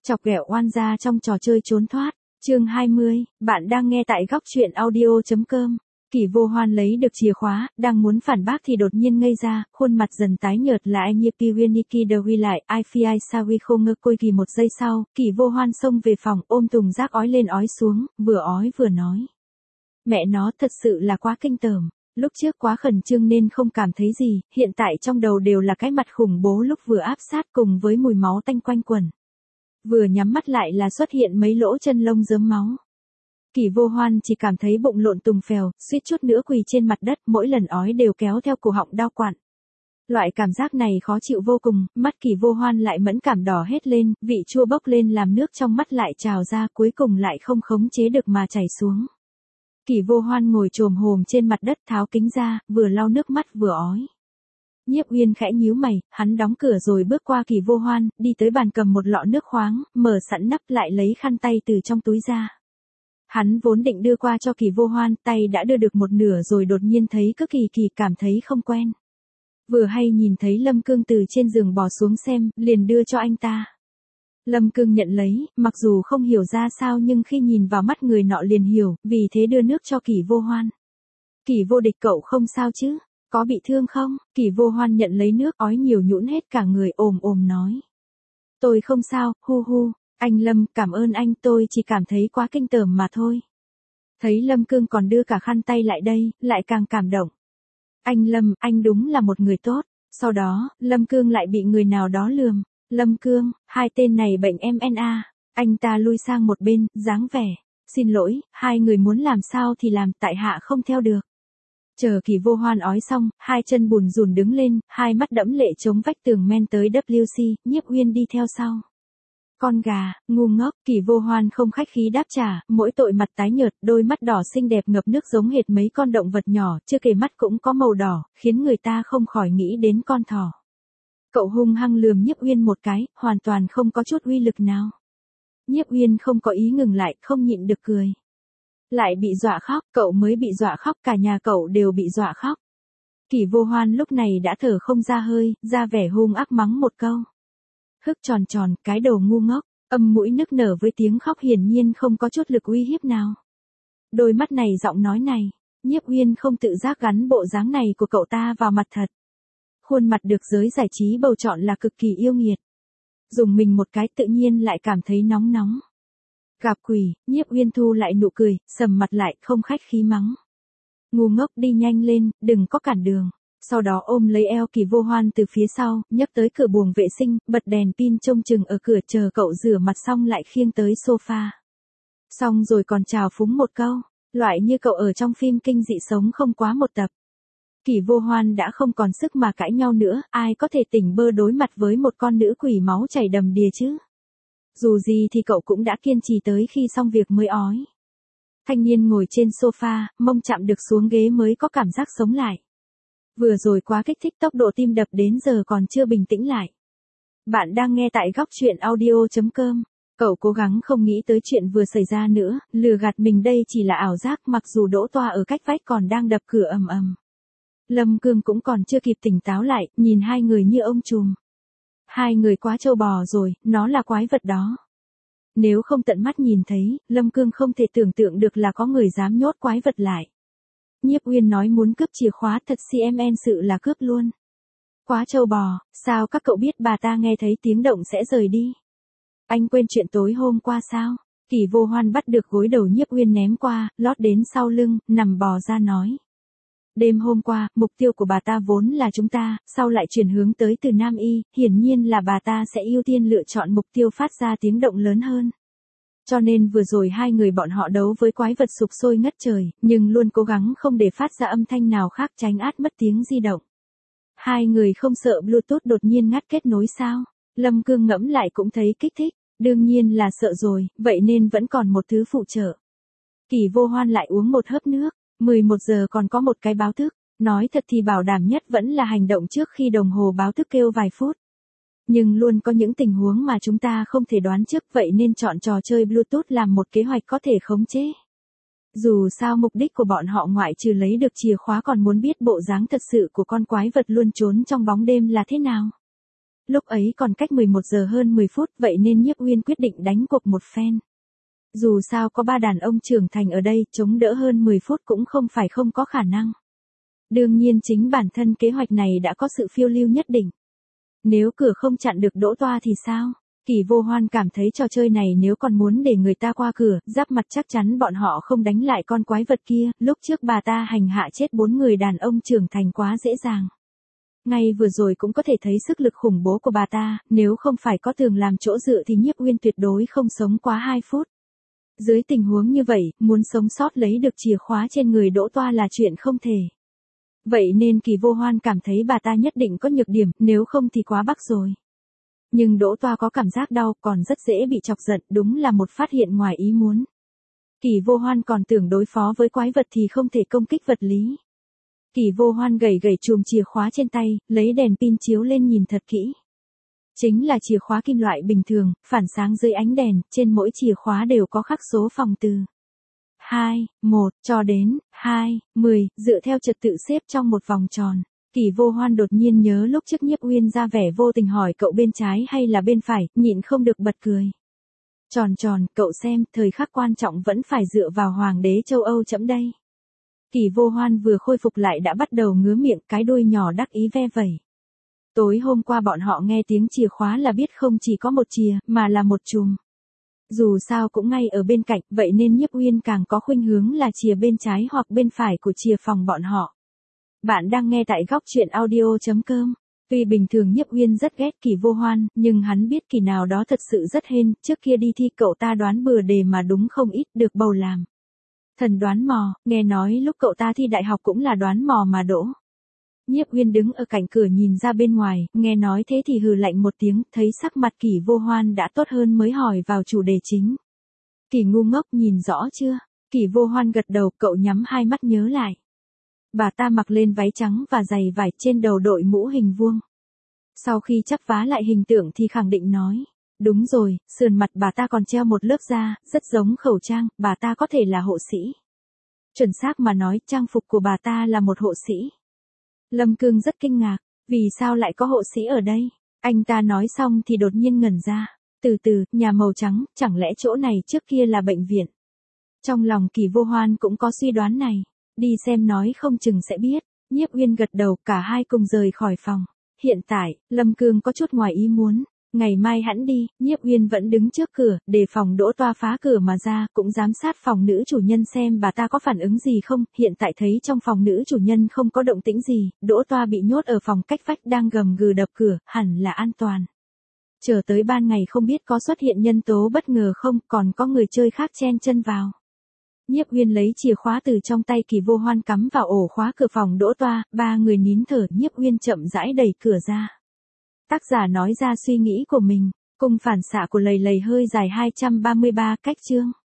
Chọc ghẹo oan gia trong trò chơi trốn thoát. Chương 20, bạn đang nghe tại góc truyện audio.com. Kỷ Vô Hoan lấy được chìa khóa, đang muốn phản bác thì đột nhiên ngây ra, khuôn mặt dần tái nhợt là anh Nhiếp Kireniki đầu ghi lại, ai phi ai sao không ngơ côi kỳ một giây sau, Kỷ Vô Hoan xông về phòng, ôm thùng rác ói lên ói xuống, vừa ói vừa nói. Mẹ nó thật sự là quá kinh tởm. Lúc trước quá khẩn trương nên không cảm thấy gì, hiện tại trong đầu đều là cái mặt khủng bố lúc vừa áp sát cùng với mùi máu tanh quanh quẩn. Vừa nhắm mắt lại là xuất hiện mấy lỗ chân lông rớm máu. Kỷ Vô Hoan chỉ cảm thấy bụng lộn tùng phèo, suýt chút nữa quỳ trên mặt đất, mỗi lần ói đều kéo theo cổ họng đau quặn. Loại cảm giác này khó chịu vô cùng, mắt Kỷ Vô Hoan lại mẫn cảm đỏ hết lên, vị chua bốc lên làm nước trong mắt lại trào ra, cuối cùng lại không khống chế được mà chảy xuống. Kỷ Vô Hoan ngồi chồm hổm trên mặt đất tháo kính ra, vừa lau nước mắt vừa ói. Nhiếp Uyên khẽ nhíu mày, hắn đóng cửa rồi bước qua Kỷ Vô Hoan, đi tới bàn cầm một lọ nước khoáng, mở sẵn nắp lại lấy khăn tay từ trong túi ra. Hắn vốn định đưa qua cho Kỷ Vô Hoan, tay đã đưa được một nửa rồi đột nhiên thấy cứ kỳ kỳ cảm thấy không quen. Vừa hay nhìn thấy Lâm Cương từ trên giường bò xuống xem, liền đưa cho anh ta. Lâm Cương nhận lấy, mặc dù không hiểu ra sao nhưng khi nhìn vào mắt người nọ liền hiểu, vì thế đưa nước cho Kỷ Vô Hoan. Kỷ vô địch cậu không sao chứ? Có bị thương không? Kỷ Vô Hoan nhận lấy nước, ói nhiều nhũn hết cả người, ồm nói. Tôi không sao, hu hu. Anh Lâm, cảm ơn anh, tôi chỉ cảm thấy quá kinh tởm mà thôi. Thấy Lâm Cương còn đưa cả khăn tay lại đây, lại càng cảm động. Anh Lâm, anh đúng là một người tốt. Sau đó, Lâm Cương lại bị người nào đó lườm. Lâm Cương, hai tên này bệnh MNA. Anh ta lui sang một bên, dáng vẻ. Xin lỗi, hai người muốn làm sao thì làm, tại hạ không theo được. Chờ Kỷ Vô Hoan ói xong, hai chân bùn rùn đứng lên, hai mắt đẫm lệ chống vách tường men tới WC, Nhiếp Uyên đi theo sau. Con gà, ngu ngốc, Kỷ Vô Hoan không khách khí đáp trả, mỗi tội mặt tái nhợt, đôi mắt đỏ xinh đẹp ngập nước giống hệt mấy con động vật nhỏ, chưa kể mắt cũng có màu đỏ, khiến người ta không khỏi nghĩ đến con thỏ. Cậu hung hăng lườm Nhiếp Uyên một cái, hoàn toàn không có chút uy lực nào. Nhiếp Uyên không có ý ngừng lại, không nhịn được cười. Lại bị dọa khóc, cậu mới bị dọa khóc, cả nhà cậu đều bị dọa khóc. Kỷ Vô Hoan lúc này đã thở không ra hơi, ra vẻ hung ác mắng một câu. Hức tròn tròn, cái đầu ngu ngốc, âm mũi nức nở với tiếng khóc hiển nhiên không có chút lực uy hiếp nào. Đôi mắt này giọng nói này, Nhiếp Uyên không tự giác gắn bộ dáng này của cậu ta vào mặt thật. Khuôn mặt được giới giải trí bầu chọn là cực kỳ yêu nghiệt. Dùng mình một cái tự nhiên lại cảm thấy nóng nóng. Gặp quỷ, Nhiếp Uyên thu lại nụ cười, sầm mặt lại, không khách khí mắng. Ngu ngốc, đi nhanh lên, đừng có cản đường. Sau đó ôm lấy eo Kỷ Vô Hoan từ phía sau, nhấc tới cửa buồng vệ sinh, bật đèn pin trông chừng ở cửa chờ cậu rửa mặt xong lại khiêng tới sofa. Xong rồi còn chào phúng một câu, loại như cậu ở trong phim kinh dị sống không quá một tập. Kỷ Vô Hoan đã không còn sức mà cãi nhau nữa, ai có thể tỉnh bơ đối mặt với một con nữ quỷ máu chảy đầm đìa chứ. Dù gì thì cậu cũng đã kiên trì tới khi xong việc mới ói. Thanh niên ngồi trên sofa, mông chạm được xuống ghế mới có cảm giác sống lại. Vừa rồi quá kích thích, tốc độ tim đập đến giờ còn chưa bình tĩnh lại. Bạn đang nghe tại góc truyện audio.com. Cậu cố gắng không nghĩ tới chuyện vừa xảy ra nữa, lừa gạt mình đây chỉ là ảo giác, mặc dù Đỗ Toa ở cách vách còn đang đập cửa ầm ầm. Lâm Cương cũng còn chưa kịp tỉnh táo lại, nhìn hai người như ông trùm. Hai người quá trâu bò rồi, nó là quái vật đó. Nếu không tận mắt nhìn thấy, Lâm Cương không thể tưởng tượng được là có người dám nhốt quái vật lại. Nhiếp Uyên nói muốn cướp chìa khóa, thật CMN sự là cướp luôn. Quá trâu bò, sao các cậu biết bà ta nghe thấy tiếng động sẽ rời đi? Anh quên chuyện tối hôm qua sao? Kỷ Vô Hoan bắt được gối đầu Nhiếp Uyên ném qua, lót đến sau lưng, nằm bò ra nói. Đêm hôm qua, mục tiêu của bà ta vốn là chúng ta, sau lại chuyển hướng tới từ Nam Y, hiển nhiên là bà ta sẽ ưu tiên lựa chọn mục tiêu phát ra tiếng động lớn hơn. Cho nên vừa rồi hai người bọn họ đấu với quái vật sục sôi ngất trời, nhưng luôn cố gắng không để phát ra âm thanh nào khác tránh át mất tiếng di động. Hai người không sợ Bluetooth đột nhiên ngắt kết nối sao? Lâm Cương ngẫm lại cũng thấy kích thích, đương nhiên là sợ rồi, vậy nên vẫn còn một thứ phụ trợ. Kỷ Vô Hoan lại uống một hớp nước, 11 giờ còn có một cái báo thức, nói thật thì bảo đảm nhất vẫn là hành động trước khi đồng hồ báo thức kêu vài phút. Nhưng luôn có những tình huống mà chúng ta không thể đoán trước, vậy nên chọn trò chơi Bluetooth làm một kế hoạch có thể khống chế. Dù sao mục đích của bọn họ ngoại trừ lấy được chìa khóa còn muốn biết bộ dáng thật sự của con quái vật luôn trốn trong bóng đêm là thế nào. Lúc ấy còn cách 11 giờ hơn 10 phút, vậy nên Nhiếp Uyên quyết định đánh cuộc một phen. Dù sao có ba đàn ông trưởng thành ở đây, chống đỡ hơn 10 phút cũng không phải không có khả năng. Đương nhiên chính bản thân kế hoạch này đã có sự phiêu lưu nhất định. Nếu cửa không chặn được Đỗ Toa thì sao? Kỳ Vô Hoan cảm thấy trò chơi này nếu còn muốn để người ta qua cửa, giáp mặt chắc chắn bọn họ không đánh lại con quái vật kia, lúc trước bà ta hành hạ chết 4 người đàn ông trưởng thành quá dễ dàng. Ngay vừa rồi cũng có thể thấy sức lực khủng bố của bà ta, nếu không phải có tường làm chỗ dựa thì Nhiếp Uyên tuyệt đối không sống quá 2 phút. Dưới tình huống như vậy, muốn sống sót lấy được chìa khóa trên người Đỗ Toa là chuyện không thể. Vậy nên Kỳ Vô Hoan cảm thấy bà ta nhất định có nhược điểm, nếu không thì quá bắc rồi. Nhưng Đỗ Toa có cảm giác đau, còn rất dễ bị chọc giận, đúng là một phát hiện ngoài ý muốn. Kỳ Vô Hoan còn tưởng đối phó với quái vật thì không thể công kích vật lý. Kỳ Vô Hoan gẩy chùm chìa khóa trên tay, lấy đèn pin chiếu lên nhìn thật kỹ. Chính là chìa khóa kim loại bình thường, phản sáng dưới ánh đèn, trên mỗi chìa khóa đều có khắc số phòng từ 2, 1, cho đến 2, 10, dựa theo trật tự xếp trong một vòng tròn. Kỳ Vô Hoan đột nhiên nhớ lúc trước Nhiếp Uyên ra vẻ vô tình hỏi cậu bên trái hay là bên phải, nhịn không được bật cười. Tròn, cậu xem, thời khắc quan trọng vẫn phải dựa vào hoàng đế châu Âu chấm đây. Kỳ Vô Hoan vừa khôi phục lại đã bắt đầu ngứa miệng, cái đuôi nhỏ đắc ý ve vẩy. Tối hôm qua bọn họ nghe tiếng chìa khóa là biết không chỉ có một chìa, mà là một chùm. Dù sao cũng ngay ở bên cạnh, vậy nên Nhiếp Uyên càng có khuynh hướng là chìa bên trái hoặc bên phải của chìa phòng bọn họ. Bạn đang nghe tại góc truyện audio.com. Tuy bình thường Nhiếp Uyên rất ghét Kỳ Vô Hoan, nhưng hắn biết Kỳ nào đó thật sự rất hên, trước kia đi thi cậu ta đoán bừa đề mà đúng không ít, được bầu làm thần đoán mò, nghe nói lúc cậu ta thi đại học cũng là đoán mò mà đỗ. Nhiếp Uyên đứng ở cạnh cửa nhìn ra bên ngoài, nghe nói thế thì hừ lạnh một tiếng, thấy sắc mặt Kỳ Vô Hoan đã tốt hơn mới hỏi vào chủ đề chính. Kỳ ngu ngốc, nhìn rõ chưa? Kỳ Vô Hoan gật đầu, cậu nhắm hai mắt nhớ lại. Bà ta mặc lên váy trắng và giày vải, trên đầu đội mũ hình vuông. Sau khi chắp vá lại hình tượng thì khẳng định nói. Đúng rồi, sườn mặt bà ta còn treo một lớp da, rất giống khẩu trang, bà ta có thể là hộ sĩ. Chuẩn xác mà nói, trang phục của bà ta là một hộ sĩ. Lâm Cương rất kinh ngạc, vì sao lại có hộ sĩ ở đây? Anh ta nói xong thì đột nhiên ngẩn ra. Từ từ, nhà màu trắng, chẳng lẽ chỗ này trước kia là bệnh viện? Trong lòng Kỳ Vô Hoan cũng có suy đoán này. Đi xem nói không chừng sẽ biết. Nhiếp Uyên gật đầu, cả hai cùng rời khỏi phòng. Hiện tại, Lâm Cương có chút ngoài ý muốn. Ngày mai hẵng đi, Nhiếp Uyên vẫn đứng trước cửa, để phòng Đỗ Toa phá cửa mà ra, cũng giám sát phòng nữ chủ nhân xem bà ta có phản ứng gì không. Hiện tại thấy trong phòng nữ chủ nhân không có động tĩnh gì, Đỗ Toa bị nhốt ở phòng cách vách đang gầm gừ đập cửa, hẳn là an toàn. Chờ tới ban ngày không biết có xuất hiện nhân tố bất ngờ không, còn có người chơi khác chen chân vào. Nhiếp Uyên lấy chìa khóa từ trong tay Kỳ Vô Hoan cắm vào ổ khóa cửa phòng Đỗ Toa, ba người nín thở, Nhiếp Uyên chậm rãi đẩy cửa ra. Tác giả nói ra suy nghĩ của mình, cùng phản xạ của lầy hơi dài 233 cách chương.